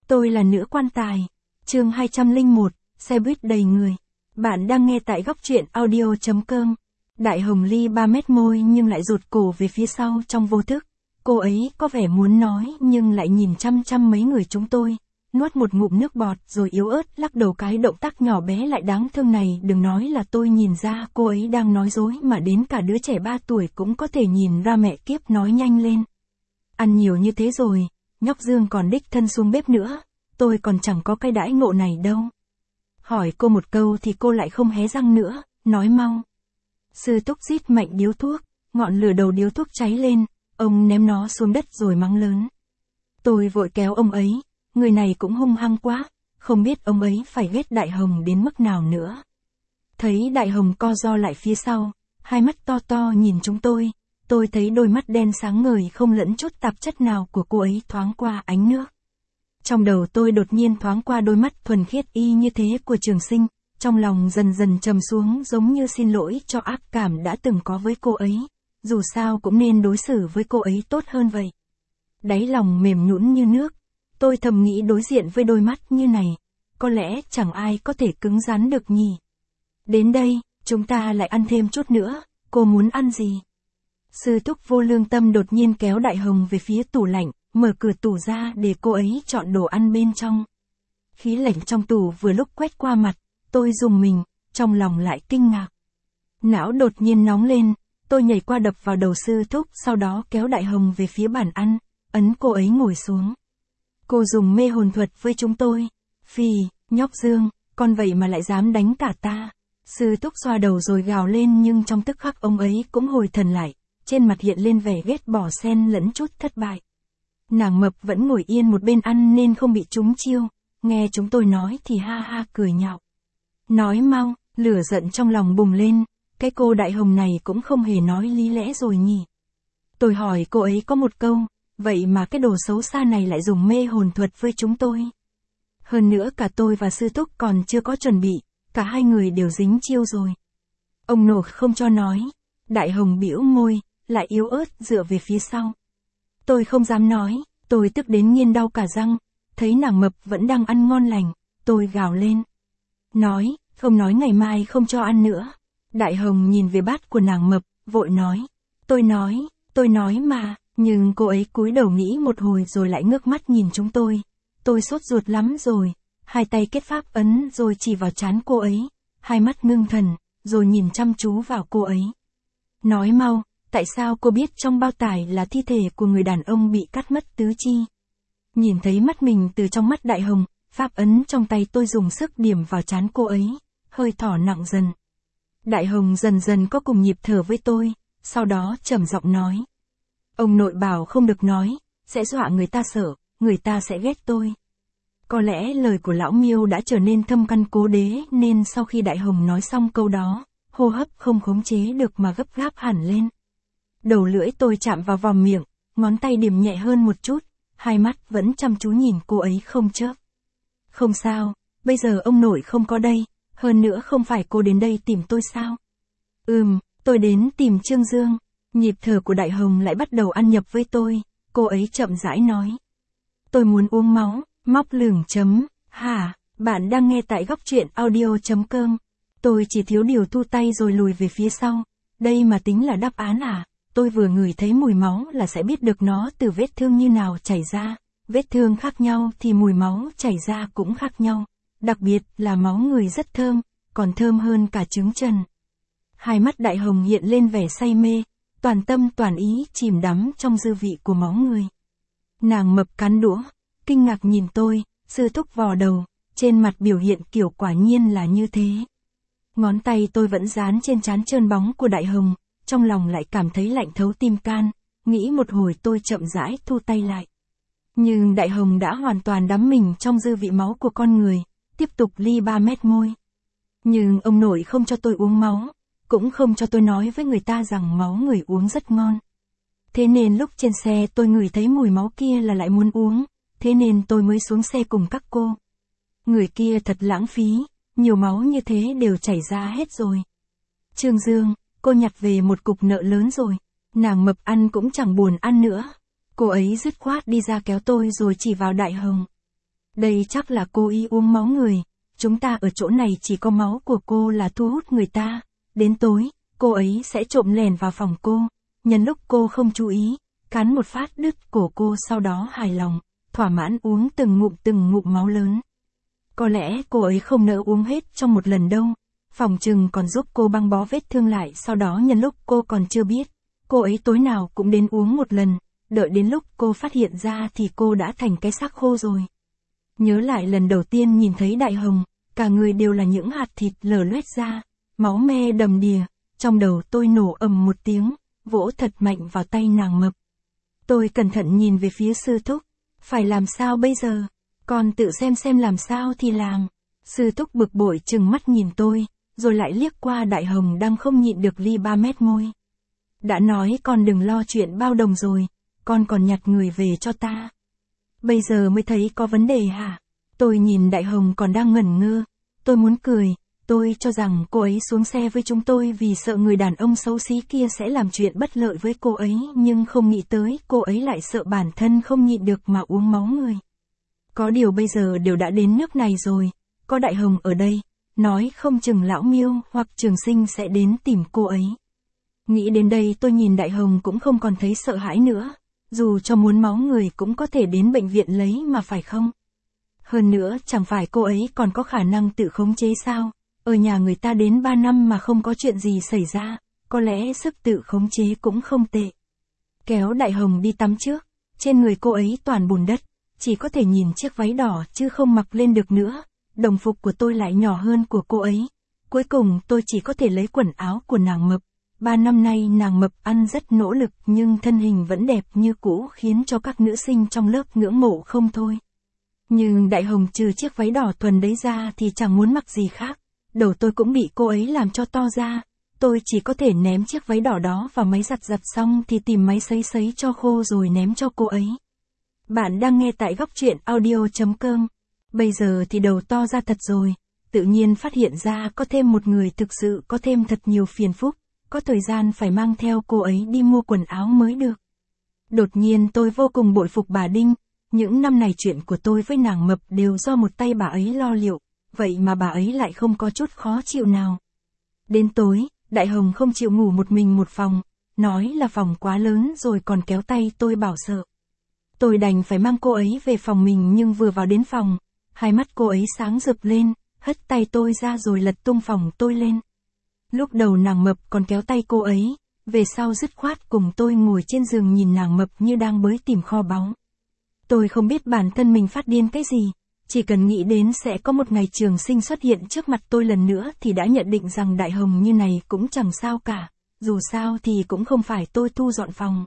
Tôi là nữ quan tài. Chương 201, xe buýt đầy người. Bạn đang nghe tại góc truyện audio.com. Đại Hồng Ly 3 mét môi nhưng lại rụt cổ về phía sau trong vô thức. Cô ấy có vẻ muốn nói nhưng lại nhìn chăm chăm mấy người chúng tôi. Nuốt một ngụm nước bọt rồi yếu ớt lắc đầu, cái động tác nhỏ bé lại đáng thương này. Đừng nói là tôi nhìn ra cô ấy đang nói dối, mà đến cả đứa trẻ 3 tuổi cũng có thể nhìn ra. Mẹ kiếp, nói nhanh lên. Ăn nhiều như thế rồi, nhóc Dương còn đích thân xuống bếp nữa. Tôi còn chẳng có cái đãi ngộ này đâu. Hỏi cô một câu thì cô lại không hé răng nữa, nói mau. Sư Túc rít mạnh điếu thuốc, ngọn lửa đầu điếu thuốc cháy lên, ông ném nó xuống đất rồi mắng lớn. Tôi vội kéo ông ấy, người này cũng hung hăng quá, không biết ông ấy phải ghét Đại Hồng đến mức nào nữa. Thấy Đại Hồng co ro lại phía sau, hai mắt to to nhìn chúng tôi thấy đôi mắt đen sáng ngời không lẫn chút tạp chất nào của cô ấy thoáng qua ánh nước. Trong đầu tôi đột nhiên thoáng qua đôi mắt thuần khiết y như thế của Trường Sinh, trong lòng dần dần trầm xuống, giống như xin lỗi cho ác cảm đã từng có với cô ấy, dù sao cũng nên đối xử với cô ấy tốt hơn vậy. Đáy lòng mềm nhũn như nước, tôi thầm nghĩ đối diện với đôi mắt như này, có lẽ chẳng ai có thể cứng rắn được nhỉ. Đến đây, chúng ta lại ăn thêm chút nữa, cô muốn ăn gì? Sư Túc vô lương tâm đột nhiên kéo Đại Hồng về phía tủ lạnh, mở cửa tủ ra để cô ấy chọn đồ ăn bên trong. Khí lạnh trong tủ vừa lúc quét qua mặt, tôi rùng mình, trong lòng lại kinh ngạc. Não đột nhiên nóng lên, tôi nhảy qua đập vào đầu Sư Thúc, sau đó kéo Đại Hồng về phía bàn ăn, ấn cô ấy ngồi xuống. Cô dùng mê hồn thuật với chúng tôi. Phì, nhóc Dương, con vậy mà lại dám đánh cả ta. Sư Thúc xoa đầu rồi gào lên, nhưng trong tức khắc ông ấy cũng hồi thần lại, trên mặt hiện lên vẻ ghét bỏ xen lẫn chút thất bại. Nàng Mập vẫn ngồi yên một bên ăn nên không bị trúng chiêu, nghe chúng tôi nói thì ha ha cười nhạo. Nói mau, lửa giận trong lòng bùng lên, cái cô Đại Hồng này cũng không hề nói lý lẽ rồi nhỉ. Tôi hỏi cô ấy có một câu, vậy mà cái đồ xấu xa này lại dùng mê hồn thuật với chúng tôi. Hơn nữa cả tôi và Sư Thúc còn chưa có chuẩn bị, cả hai người đều dính chiêu rồi. Ông nội không cho nói. Đại Hồng bĩu môi, lại yếu ớt dựa về phía sau. Tôi không dám nói, tôi tức đến nghiến đau cả răng, thấy nàng Mập vẫn đang ăn ngon lành, tôi gào lên. Nói, không nói ngày mai không cho ăn nữa. Đại Hồng nhìn về bát của nàng Mập, vội nói. Tôi nói mà, nhưng cô ấy cúi đầu nghĩ một hồi rồi lại ngước mắt nhìn chúng tôi. Tôi sốt ruột lắm rồi, hai tay kết pháp ấn rồi chỉ vào trán cô ấy, hai mắt ngưng thần, rồi nhìn chăm chú vào cô ấy. Nói mau. Tại sao cô biết trong bao tải là thi thể của người đàn ông bị cắt mất tứ chi? Nhìn thấy mắt mình từ trong mắt Đại Hồng, pháp ấn trong tay tôi dùng sức điểm vào trán cô ấy, hơi thở nặng dần. Đại Hồng dần dần có cùng nhịp thở với tôi, sau đó trầm giọng nói. Ông nội bảo không được nói, sẽ dọa người ta sợ, người ta sẽ ghét tôi. Có lẽ lời của lão Miêu đã trở nên thâm căn cố đế nên sau khi Đại Hồng nói xong câu đó, hô hấp không khống chế được mà gấp gáp hẳn lên. Đầu lưỡi tôi chạm vào vòm miệng, ngón tay điểm nhẹ hơn một chút, hai mắt vẫn chăm chú nhìn cô ấy không chớp. Không sao, bây giờ ông nội không có đây, hơn nữa không phải cô đến đây tìm tôi sao? Tôi đến tìm Trương Dương. Nhịp thở của Đại Hồng lại bắt đầu ăn nhập với tôi, cô ấy chậm rãi nói. Tôi muốn uống máu, móc lửng chấm, hả, bạn đang nghe tại góc truyện audio.com. Tôi chỉ thiếu điều thu tay rồi lùi về phía sau, đây mà tính là đáp án à? Tôi vừa ngửi thấy mùi máu là sẽ biết được nó từ vết thương như nào chảy ra, vết thương khác nhau thì mùi máu chảy ra cũng khác nhau, đặc biệt là máu người rất thơm, còn thơm hơn cả trứng trần. Hai mắt Đại Hồng hiện lên vẻ say mê, toàn tâm toàn ý chìm đắm trong dư vị của máu người. Nàng Mập cắn đũa, kinh ngạc nhìn tôi, Sư Thúc vò đầu, trên mặt biểu hiện kiểu quả nhiên là như thế. Ngón tay tôi vẫn dán trên trán trơn bóng của Đại Hồng. Trong lòng lại cảm thấy lạnh thấu tim can, nghĩ một hồi tôi chậm rãi thu tay lại. Nhưng Đại Hồng đã hoàn toàn đắm mình trong dư vị máu của con người, tiếp tục ly 3 mét môi. Nhưng ông nội không cho tôi uống máu, cũng không cho tôi nói với người ta rằng máu người uống rất ngon. Thế nên lúc trên xe tôi ngửi thấy mùi máu kia là lại muốn uống, thế nên tôi mới xuống xe cùng các cô. Người kia thật lãng phí, nhiều máu như thế đều chảy ra hết rồi. Trương Dương, cô nhặt về một cục nợ lớn rồi. Nàng Mập ăn cũng chẳng buồn ăn nữa. Cô ấy dứt khoát đi ra kéo tôi rồi chỉ vào Đại Hồng. Đây chắc là cô ý uống máu người, chúng ta ở chỗ này chỉ có máu của cô là thu hút người ta. Đến tối, cô ấy sẽ trộm lẻn vào phòng cô, nhân lúc cô không chú ý, cắn một phát đứt cổ cô, sau đó hài lòng, thỏa mãn uống từng ngụm máu lớn. Có lẽ cô ấy không nỡ uống hết trong một lần đâu, phòng chừng còn giúp cô băng bó vết thương lại, sau đó nhân lúc cô còn chưa biết, cô ấy tối nào cũng đến uống một lần, đợi đến lúc cô phát hiện ra thì cô đã thành cái xác khô rồi. Nhớ lại lần đầu tiên nhìn thấy Đại Hồng, cả người đều là những hạt thịt lở loét ra, máu me đầm đìa, trong đầu tôi nổ ầm một tiếng, vỗ thật mạnh vào tay nàng mập. Tôi cẩn thận nhìn về phía sư thúc, phải làm sao bây giờ, con tự xem làm sao thì làm. Sư thúc bực bội trừng mắt nhìn tôi, rồi lại liếc qua Đại Hồng đang không nhịn được li 3 mét môi. Đã nói con đừng lo chuyện bao đồng rồi, con còn nhặt người về cho ta. Bây giờ mới thấy có vấn đề hả? Tôi nhìn Đại Hồng còn đang ngẩn ngơ, tôi muốn cười, tôi cho rằng cô ấy xuống xe với chúng tôi vì sợ người đàn ông xấu xí kia sẽ làm chuyện bất lợi với cô ấy, nhưng không nghĩ tới cô ấy lại sợ bản thân không nhịn được mà uống máu người. Có điều bây giờ đều đã đến nước này rồi, có Đại Hồng ở đây, nói không chừng lão Miêu hoặc Trường Sinh sẽ đến tìm cô ấy. Nghĩ đến đây tôi nhìn Đại Hồng cũng không còn thấy sợ hãi nữa, dù cho muốn máu người cũng có thể đến bệnh viện lấy mà phải không? Hơn nữa chẳng phải cô ấy còn có khả năng tự khống chế sao, ở nhà người ta đến 3 năm mà không có chuyện gì xảy ra, có lẽ sức tự khống chế cũng không tệ. Kéo Đại Hồng đi tắm trước, trên người cô ấy toàn bùn đất, chỉ có thể nhìn chiếc váy đỏ chứ không mặc lên được nữa, đồng phục của tôi lại nhỏ hơn của cô ấy. Cuối cùng tôi chỉ có thể lấy quần áo của nàng mập. 3 năm nay nàng mập ăn rất nỗ lực nhưng thân hình vẫn đẹp như cũ, khiến cho các nữ sinh trong lớp ngưỡng mộ không thôi. Nhưng Đại Hồng trừ chiếc váy đỏ thuần đấy ra thì chẳng muốn mặc gì khác. Đầu tôi cũng bị cô ấy làm cho to ra. Tôi chỉ có thể ném chiếc váy đỏ đó vào máy giặt xong thì tìm máy sấy cho khô rồi ném cho cô ấy. Bạn đang nghe tại Góc Truyện Audio.com. Bây giờ thì đầu to ra thật rồi. Tự nhiên phát hiện ra có thêm một người thực sự có thêm thật nhiều phiền phức. Có thời gian phải mang theo cô ấy đi mua quần áo mới được. Đột nhiên tôi vô cùng bội phục bà Đinh. Những năm này chuyện của tôi với nàng mập đều do một tay bà ấy lo liệu. Vậy mà bà ấy lại không có chút khó chịu nào. Đến tối, Đại Hồng không chịu ngủ một mình một phòng. Nói là phòng quá lớn rồi còn kéo tay tôi bảo sợ. Tôi đành phải mang cô ấy về phòng mình, nhưng vừa vào đến phòng, hai mắt cô ấy sáng rực lên, hất tay tôi ra rồi lật tung phòng tôi lên. Lúc đầu nàng mập còn kéo tay cô ấy, về sau dứt khoát cùng tôi ngồi trên giường nhìn nàng mập như đang bới tìm kho báu. Tôi không biết bản thân mình phát điên cái gì, chỉ cần nghĩ đến sẽ có một ngày Trường Sinh xuất hiện trước mặt tôi lần nữa thì đã nhận định rằng Đại Hồng như này cũng chẳng sao cả, dù sao thì cũng không phải tôi thu dọn phòng.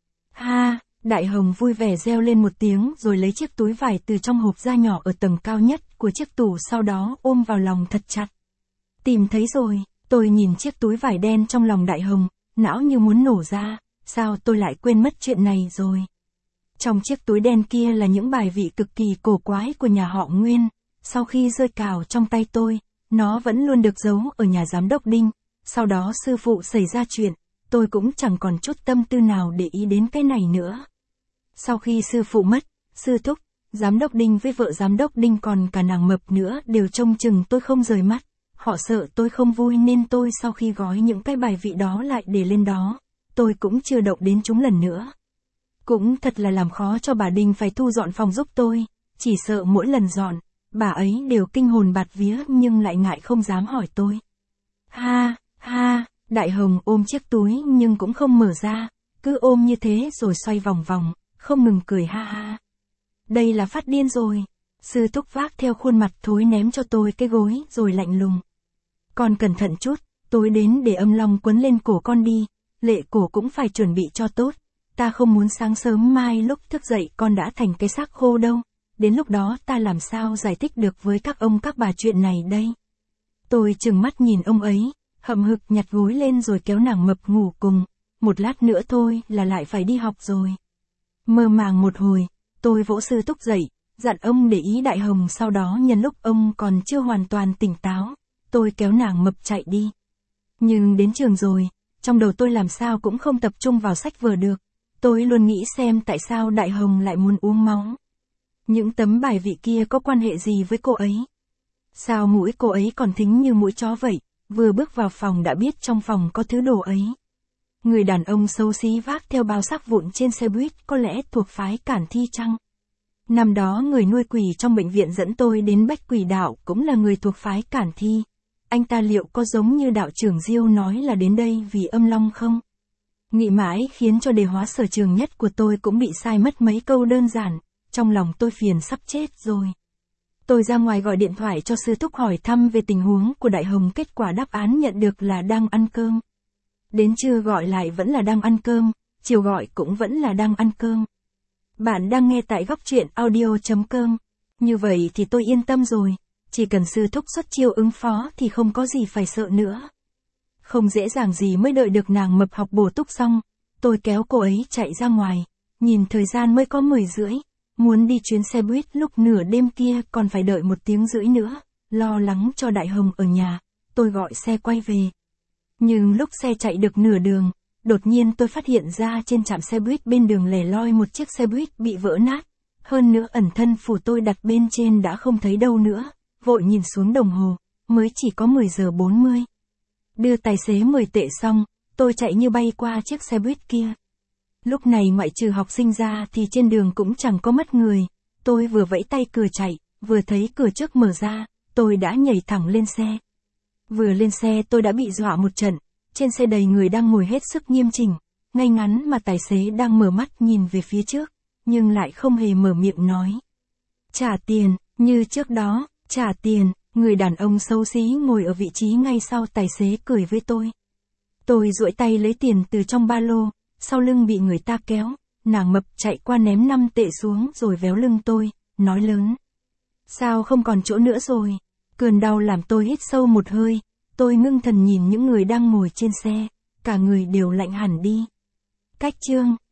Ha! Đại Hồng vui vẻ reo lên một tiếng rồi lấy chiếc túi vải từ trong hộp ra nhỏ ở tầng cao nhất của chiếc tủ, sau đó ôm vào lòng thật chặt. Tìm thấy rồi, tôi nhìn chiếc túi vải đen trong lòng Đại Hồng, não như muốn nổ ra, sao tôi lại quên mất chuyện này rồi. Trong chiếc túi đen kia là những bài vị cực kỳ cổ quái của nhà họ Nguyên, sau khi rơi cào trong tay tôi, nó vẫn luôn được giấu ở nhà giám đốc Đinh, sau đó sư phụ xảy ra chuyện, tôi cũng chẳng còn chút tâm tư nào để ý đến cái này nữa. Sau khi sư phụ mất, sư thúc, giám đốc Đinh với vợ giám đốc Đinh còn cả nàng mập nữa đều trông chừng tôi không rời mắt. Họ sợ tôi không vui nên tôi sau khi gói những cái bài vị đó lại để lên đó, tôi cũng chưa động đến chúng lần nữa. Cũng thật là làm khó cho bà Đinh phải thu dọn phòng giúp tôi, chỉ sợ mỗi lần dọn, bà ấy đều kinh hồn bạt vía nhưng lại ngại không dám hỏi tôi. Ha, ha, Đại Hồng ôm chiếc túi nhưng cũng không mở ra, cứ ôm như thế rồi xoay vòng vòng, không ngừng cười ha ha. Đây là phát điên rồi. Sư thúc vác theo khuôn mặt thối ném cho tôi cái gối rồi lạnh lùng. Con cẩn thận chút, tối đến để âm long quấn lên cổ con đi, lệ cổ cũng phải chuẩn bị cho tốt. Ta không muốn sáng sớm mai lúc thức dậy con đã thành cái xác khô đâu, đến lúc đó ta làm sao giải thích được với các ông các bà chuyện này đây. Tôi trừng mắt nhìn ông ấy, hậm hực nhặt gối lên rồi kéo nàng mập ngủ cùng, một lát nữa thôi là lại phải đi học rồi. Mơ màng một hồi, tôi vỗ sư thúc dậy, dặn ông để ý Đại Hồng, sau đó nhân lúc ông còn chưa hoàn toàn tỉnh táo, tôi kéo nàng mập chạy đi. Nhưng đến trường rồi, trong đầu tôi làm sao cũng không tập trung vào sách vở được, tôi luôn nghĩ xem tại sao Đại Hồng lại muốn uống máu. Những tấm bài vị kia có quan hệ gì với cô ấy? Sao mũi cô ấy còn thính như mũi chó vậy, vừa bước vào phòng đã biết trong phòng có thứ đồ ấy. Người đàn ông xấu xí vác theo bao xác vụn trên xe buýt có lẽ thuộc phái Cản Thi chăng? Năm đó người nuôi quỷ trong bệnh viện dẫn tôi đến Bách Quỷ Đạo cũng là người thuộc phái Cản Thi. Anh ta liệu có giống như đạo trưởng Diêu nói là đến đây vì âm long không? Nghĩ mãi khiến cho đề hóa sở trường nhất của tôi cũng bị sai mất mấy câu đơn giản, trong lòng tôi phiền sắp chết rồi. Tôi ra ngoài gọi điện thoại cho sư thúc hỏi thăm về tình huống của Đại Hồng, kết quả đáp án nhận được là đang ăn cơm. Đến trưa gọi lại vẫn là đang ăn cơm, chiều gọi cũng vẫn là đang ăn cơm. Bạn đang nghe tại góc truyện audio.com. Như vậy thì tôi yên tâm rồi, chỉ cần sư thúc xuất chiêu ứng phó thì không có gì phải sợ nữa. Không dễ dàng gì mới đợi được nàng mập học bổ túc xong, tôi kéo cô ấy chạy ra ngoài, nhìn thời gian mới có 10:30, muốn đi chuyến xe buýt lúc nửa đêm kia còn phải đợi 1 tiếng rưỡi nữa, lo lắng cho Đại Hồng ở nhà, tôi gọi xe quay về. Nhưng lúc xe chạy được nửa đường, đột nhiên tôi phát hiện ra trên trạm xe buýt bên đường lẻ loi một chiếc xe buýt bị vỡ nát, hơn nữa ẩn thân phù tôi đặt bên trên đã không thấy đâu nữa, vội nhìn xuống đồng hồ, mới chỉ có 10:40. Đưa tài xế 10 tệ xong, tôi chạy như bay qua chiếc xe buýt kia. Lúc này ngoại trừ học sinh ra thì trên đường cũng chẳng có mất người, tôi vừa vẫy tay cửa chạy, vừa thấy cửa trước mở ra, tôi đã nhảy thẳng lên xe. Vừa lên xe tôi đã bị dọa một trận, trên xe đầy người đang ngồi hết sức nghiêm chỉnh, ngay ngắn mà tài xế đang mở mắt nhìn về phía trước, nhưng lại không hề mở miệng nói. Trả tiền, như trước đó, trả tiền, người đàn ông xấu xí ngồi ở vị trí ngay sau tài xế cười với tôi. Tôi duỗi tay lấy tiền từ trong ba lô, sau lưng bị người ta kéo, nàng mập chạy qua ném 5 tệ xuống rồi véo lưng tôi, nói lớn. Sao không còn chỗ nữa rồi? Cơn đau làm tôi hít sâu một hơi, tôi ngưng thần nhìn những người đang ngồi trên xe, cả người đều lạnh hẳn đi. Cách chương